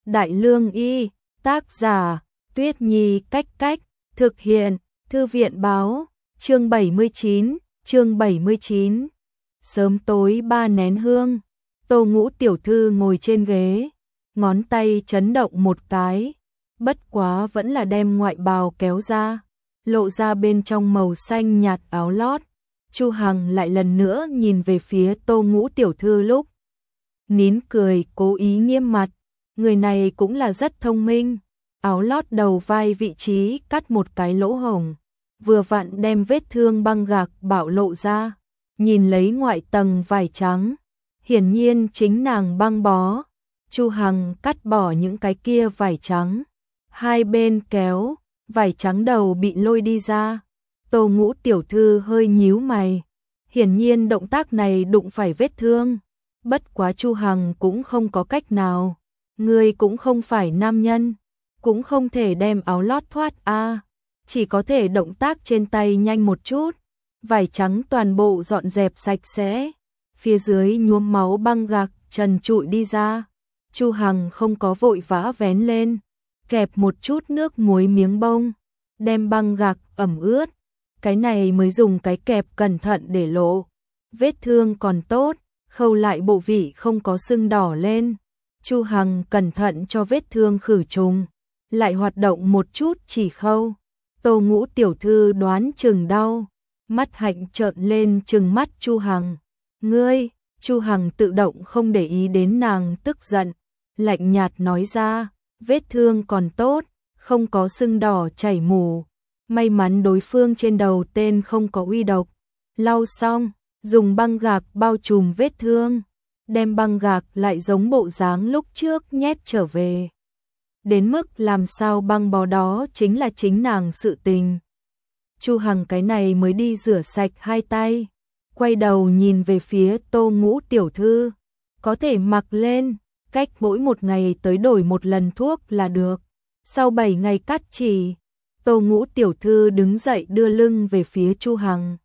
Đại Lương Y, tác giả, Tuyết Nhi Cách Cách, thực hiện, Thư viện Báo, chương 79. Sớm tối 3 nén hương, Tô Ngũ tiểu thư ngồi trên ghế, ngón tay chấn động một cái, bất quá vẫn là đem ngoại bào kéo ra, lộ ra bên trong màu xanh nhạt áo lót. Chu Hằng lại lần nữa nhìn về phía Tô Ngũ tiểu thư lúc nín cười, cố ý nghiêm mặt, người này cũng là rất thông minh, áo lót đầu vai vị trí cắt một cái lỗ hổng, vừa vặn đem vết thương băng gạc bạo lộ ra, nhìn lấy ngoại tầng vải trắng, hiển nhiên chính nàng băng bó. Chu Hằng cắt bỏ những cái kia vải trắng, hai bên kéo, vải trắng đầu bị lôi đi ra. Tô Ngũ tiểu thư hơi nhíu mày, hiển nhiên động tác này đụng phải vết thương, bất quá Chu Hằng cũng không có cách nào, người cũng không phải nam nhân, cũng không thể đem áo lót thoát a, chỉ có thể động tác trên tay nhanh một chút, vải trắng toàn bộ dọn dẹp sạch sẽ, phía dưới nhuốm máu băng gạc trần trụi đi ra. Chu Hằng không có vội vã vén lên, kẹp một chút nước muối miếng bông, đem băng gạc ẩm ướt, cái này mới dùng cái kẹp cẩn thận để lộ. Vết thương còn tốt, khâu lại bộ vị không có sưng đỏ lên. Chu Hằng cẩn thận cho vết thương khử trùng, lại hoạt động một chút chỉ khâu. Tô Ngũ tiểu thư đoán chừng đau, mắt hạnh trợn lên trừng mắt Chu Hằng. Ngươi, Chu Hằng tự động không để ý đến nàng tức giận, lạnh nhạt nói ra, vết thương còn tốt, không có sưng đỏ chảy mù. May mắn đối phương trên đầu tên không có uy độc. Lau xong, dùng băng gạc bao trùm vết thương, đem băng gạc lại giống bộ dáng lúc trước nhét trở về. Đến mức làm sao băng bó đó chính là chính nàng sự tình. Chu Hằng cái này mới đi rửa sạch hai tay, quay đầu nhìn về phía Tô Ngũ tiểu thư, có thể mặc lên, cách mỗi một ngày tới đổi một lần thuốc là được. Sau 7 ngày cắt chỉ, Tô Ngũ tiểu thư đứng dậy đưa lưng về phía Chu Hằng,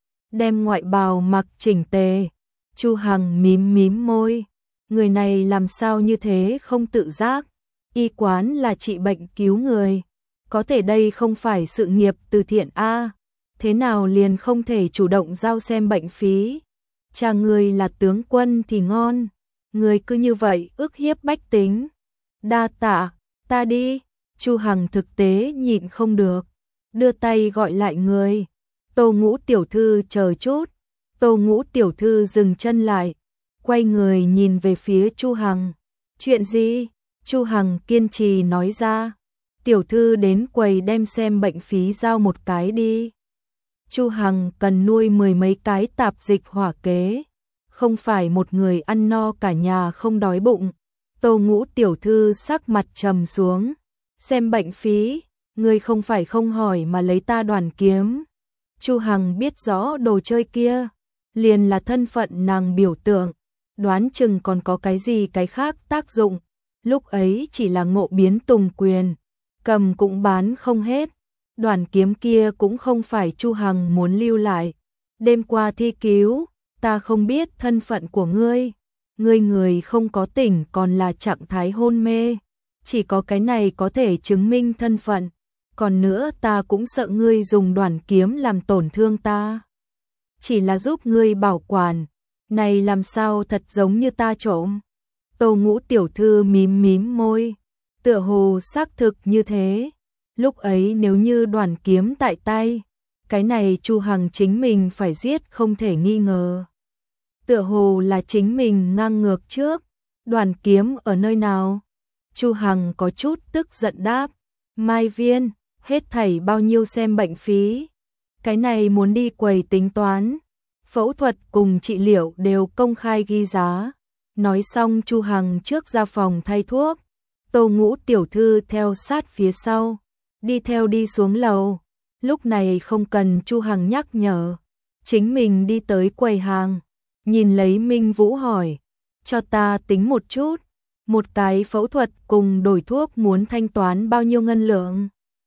đem ngoại bào mặc chỉnh tề. Chu Hằng mím môi, người này làm sao như thế không tự giác, y quán là trị bệnh cứu người, có thể đây không phải sự nghiệp từ thiện a, thế nào liền không thể chủ động giao xem bệnh phí. Cha người là tướng quân thì ngon, người cứ như vậy ức hiếp bách tính. Đa tạ, ta đi. Chu Hằng thực tế nhịn không được, đưa tay gọi lại người. Tô Ngũ tiểu thư chờ chút. Tô Ngũ tiểu thư dừng chân lại, quay người nhìn về phía Chu Hằng. Chuyện gì? Chu Hằng kiên trì nói ra. Tiểu thư đến quầy đem xem bệnh phí giao một cái đi. Chu Hằng cần nuôi 10 mấy cái tạp dịch hỏa kế, không phải một người ăn no cả nhà không đói bụng. Tô Ngũ tiểu thư sắc mặt trầm xuống. Xem bệnh phí, ngươi không phải không hỏi mà lấy ta Đoàn Kiếm. Chu Hằng biết rõ đồ chơi kia liền là thân phận nàng biểu tượng, đoán chừng còn có cái gì cái khác tác dụng, lúc ấy chỉ là ngộ biến tùng quyền, cầm cũng bán không hết. Đoàn kiếm kia cũng không phải Chu Hằng muốn lưu lại. Đêm qua thi cứu, ta không biết thân phận của ngươi, người không có tỉnh còn là trạng thái hôn mê, chỉ có cái này có thể chứng minh thân phận, còn nữa ta cũng sợ ngươi dùng đoàn kiếm làm tổn thương ta. Chỉ là giúp ngươi bảo quản, này làm sao thật giống như ta trộm. Tô Ngũ tiểu thư mím môi, tựa hồ xác thực như thế. Lúc ấy nếu như đoàn kiếm tại tay, cái này Chu Hằng chính mình phải giết không thể nghi ngờ. Tựa hồ là chính mình ngang ngược trước, đoàn kiếm ở nơi nào? Chu Hằng có chút tức giận đáp, Mai Viên, hết thảy bao nhiêu xem bệnh phí? Cái này muốn đi quầy tính toán, phẫu thuật cùng trị liệu đều công khai ghi giá. Nói xong Chu Hằng trước ra phòng thay thuốc, Tô Ngũ tiểu thư theo sát phía sau, đi theo đi xuống lầu. Lúc này không cần Chu Hằng nhắc nhở, chính mình đi tới quầy hàng, nhìn lấy Minh Vũ hỏi, cho ta tính một chút, một cái phẫu thuật cùng đổi thuốc muốn thanh toán bao nhiêu ngân lượng?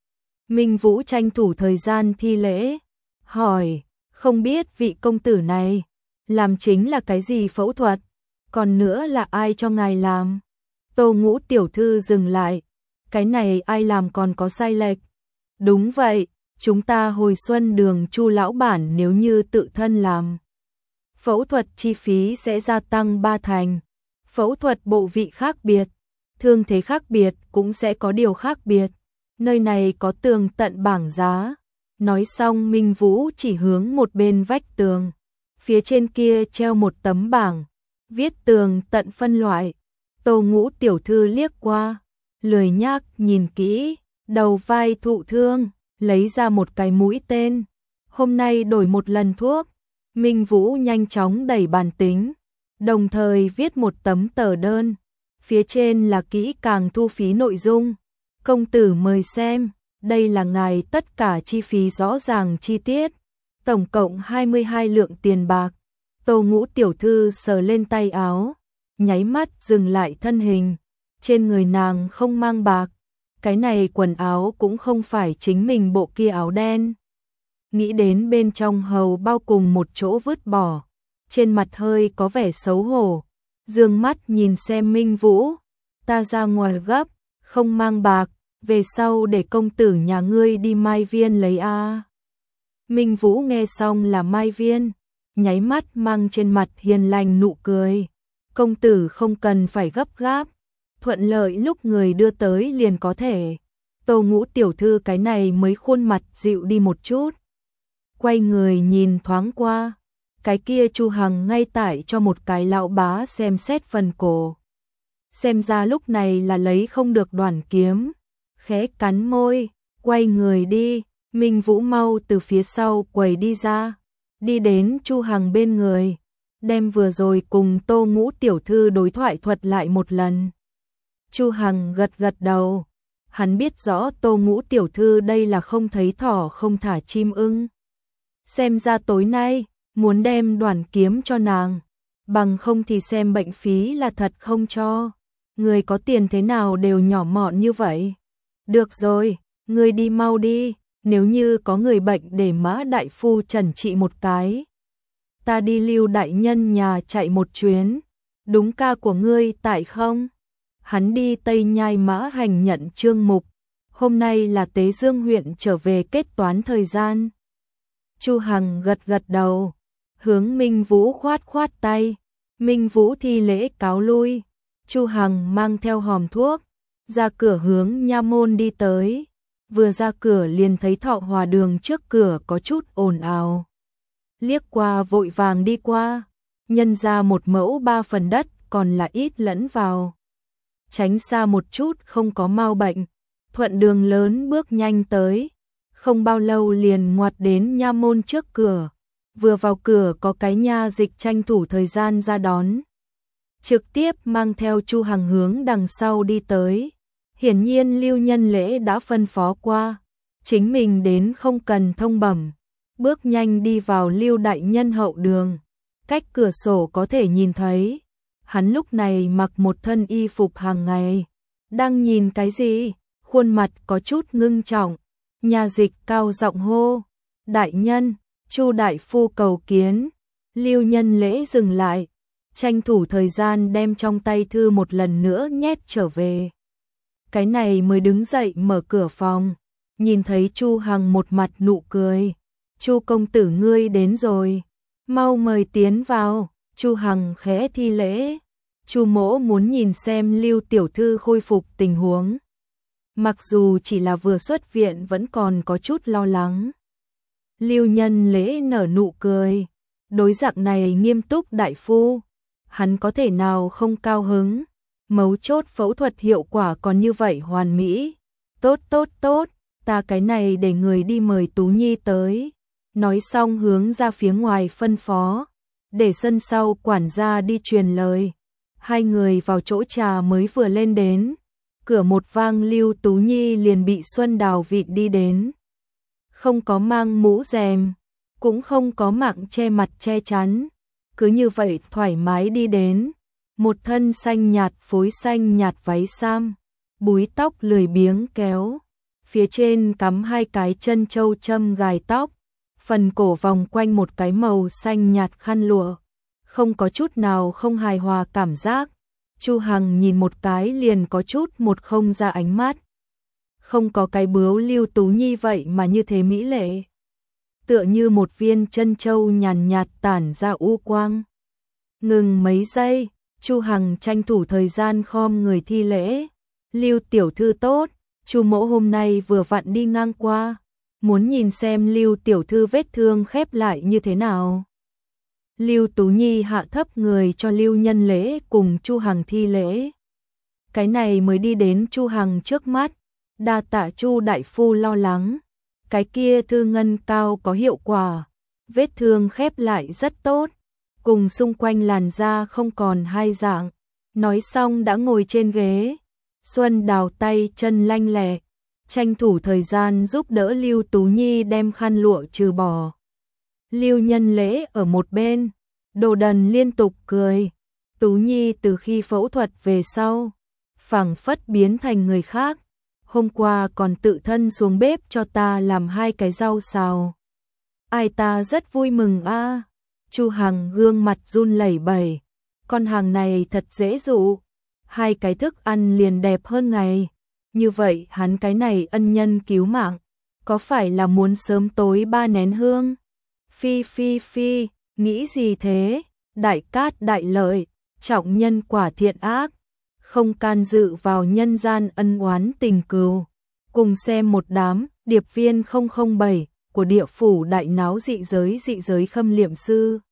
Minh Vũ tranh thủ thời gian thi lễ, hỏi, không biết vị công tử này làm chính là cái gì phẫu thuật, còn nữa là ai cho ngài làm? Tô Ngũ tiểu thư dừng lại, cái này ai làm còn có sai lệch. Đúng vậy, chúng ta hồi xuân đường Chu lão bản nếu như tự thân làm. Phẫu thuật chi phí sẽ gia tăng 3 thành. Phẫu thuật bộ vị khác biệt, thương thế khác biệt cũng sẽ có điều khác biệt. Nơi này có tường tận bảng giá. Nói xong Minh Vũ chỉ hướng một bên vách tường. Phía trên kia treo một tấm bảng, viết tường tận phân loại. Tô Ngũ tiểu thư liếc qua, lười nhác nhìn kỹ, đầu vai thụ thương, lấy ra một cái mũi tên. Hôm nay đổi một lần thuốc. Minh Vũ nhanh chóng đẩy bàn tính, đồng thời viết một tấm tờ đơn. Phía trên là kỹ càng thu phí nội dung. Công tử mời xem, đây là ngài tất cả chi phí rõ ràng chi tiết. Tổng cộng 22 lượng tiền bạc. Tô Ngũ tiểu thư sờ lên tay áo, nháy mắt dừng lại thân hình. Trên người nàng không mang bạc, cái này quần áo cũng không phải chính mình bộ kia áo đen. Nghĩ đến bên trong hầu bao cùng một chỗ vứt bỏ, trên mặt hơi có vẻ xấu hổ, dương mắt nhìn xem Minh Vũ, ta ra ngoài gấp, không mang bạc, về sau để công tử nhà ngươi đi Mai Viên lấy a. Minh Vũ nghe xong là Mai Viên, nháy mắt mang trên mặt hiền lành nụ cười, công tử không cần phải gấp gáp, thuận lợi lúc người đưa tới liền có thể. Tô Ngũ tiểu thư cái này mới khuôn mặt dịu đi một chút. Quay người nhìn thoáng qua, cái kia Chu Hằng ngay tại cho một cái lão bá xem xét phần cổ. Xem ra lúc này là lấy không được đoản kiếm, khẽ cắn môi, quay người đi. Minh Vũ mau từ phía sau quầy đi ra, đi đến Chu Hằng bên người, đem vừa rồi cùng Tô Ngũ tiểu thư đối thoại thuật lại một lần. Chu Hằng gật gật đầu, hắn biết rõ Tô Ngũ tiểu thư đây là không thấy thỏ không thả chim ưng. Xem ra tối nay muốn đem đoản kiếm cho nàng, bằng không thì xem bệnh phí là thật không cho. Người có tiền thế nào đều nhỏ mọn như vậy. Được rồi, người đi mau đi, nếu như có người bệnh để Mã đại phu trần trị một cái. Ta đi Lưu đại nhân nhà chạy một chuyến, đúng ca của ngươi tại không? Hắn đi Tây Nhai Mã Hành nhận trương mục, hôm nay là Tế Dương huyện trở về kết toán thời gian. Chu Hằng gật gật đầu, hướng Minh Vũ khoát khoát tay. Minh Vũ thi lễ cáo lui. Chu Hằng mang theo hòm thuốc, ra cửa hướng nha môn đi tới. Vừa ra cửa liền thấy Thọ Hòa đường trước cửa có chút ồn ào. Liếc qua vội vàng đi qua, nhân ra một mẫu 3 phần đất còn là ít lẫn vào. Tránh xa một chút không có mau bệnh, thuận đường lớn bước nhanh tới. Không bao lâu liền ngoặt đến nha môn trước cửa. Vừa vào cửa có cái nha dịch tranh thủ thời gian ra đón. Trực tiếp mang theo Chu Hằng hướng đằng sau đi tới. Hiển nhiên Lưu Nhân Lễ đã phân phó qua, chính mình đến không cần thông bẩm. Bước nhanh đi vào Lưu đại nhân hậu đường. Cách cửa sổ có thể nhìn thấy. Hắn lúc này mặc một thân y phục hàng ngày. Đang nhìn cái gì? Khuôn mặt có chút ngưng trọng. Nhà dịch cao giọng hô, đại nhân, Chu đại phu cầu kiến. Lưu Nhân Lễ dừng lại, tranh thủ thời gian đem trong tay thư một lần nữa nhét trở về. Cái này mới đứng dậy mở cửa phòng, nhìn thấy Chu Hằng một mặt nụ cười. Chu công tử ngươi đến rồi, mau mời tiến vào. Chu Hằng khẽ thi lễ. Chu mỗ muốn nhìn xem Lưu tiểu thư khôi phục tình huống. Mặc dù chỉ là vừa xuất viện vẫn còn có chút lo lắng. Lưu Nhân Lễ nở nụ cười. Đối dạng này nghiêm túc đại phu, hắn có thể nào không cao hứng. Mấu chốt phẫu thuật hiệu quả còn như vậy hoàn mỹ. Tốt tốt tốt, ta cái này để người đi mời Tú Nhi tới. Nói xong hướng ra phía ngoài phân phó, để sân sau quản gia đi truyền lời. Hai người vào chỗ trà mới vừa lên đến. Cửa một vang Lưu Tú Nhi liền bị Xuân Đào vịn đi đến. Không có mang mũ rèm, cũng không có mạng che mặt che chắn. Cứ như vậy thoải mái đi đến. Một thân xanh nhạt phối xanh nhạt váy sam, búi tóc lười biếng kéo. Phía trên cắm 2 cái chân châu châm gài tóc. Phần cổ vòng quanh một cái màu xanh nhạt khăn lụa. Không có chút nào không hài hòa cảm giác. Chu Hằng nhìn một cái liền có chút một không ra ánh mắt. Không có cái bướu Lưu Tú Nhi vậy mà như thế mỹ lệ. Tựa như một viên chân châu nhàn nhạt tản ra u quang. Ngừng mấy giây, Chu Hằng tranh thủ thời gian khom người thi lễ. Lưu tiểu thư tốt, Chu mỗ hôm nay vừa vặn đi ngang qua, muốn nhìn xem Lưu tiểu thư vết thương khép lại như thế nào. Lưu Tú Nhi hạ thấp người cho Lưu Nhân Lễ cùng Chu Hằng thi lễ. Cái này mới đi đến Chu Hằng trước mắt, đa tạ Chu đại phu lo lắng. Cái kia thư ngân cao có hiệu quả, vết thương khép lại rất tốt, cùng xung quanh làn da không còn hai dạng. Nói xong đã ngồi trên ghế, Xuân Đào tay chân lanh lẹ, tranh thủ thời gian giúp đỡ Lưu Tú Nhi đem khăn lụa trừ bỏ. Lưu Nhân Lễ ở một bên, Đồ Đần liên tục cười. Tú Nhi từ khi phẫu thuật về sau, phảng phất biến thành người khác. Hôm qua còn tự thân xuống bếp cho ta làm 2 cái rau xào. Ai ta rất vui mừng a. Chu Hằng gương mặt run lẩy bẩy. Con hàng này thật dễ dụ. 2 cái thức ăn liền đẹp hơn ngày. Như vậy hắn cái này ân nhân cứu mạng, có phải là muốn sớm tối 3 nén hương? Phi phi phi, nghĩ gì thế? Đại cát đại lợi, trọng nhân quả thiện ác, không can dự vào nhân gian ân oán tình cừu. Cùng xem một đám điệp viên 007 của địa phủ đại náo dị giới khâm liệm sư.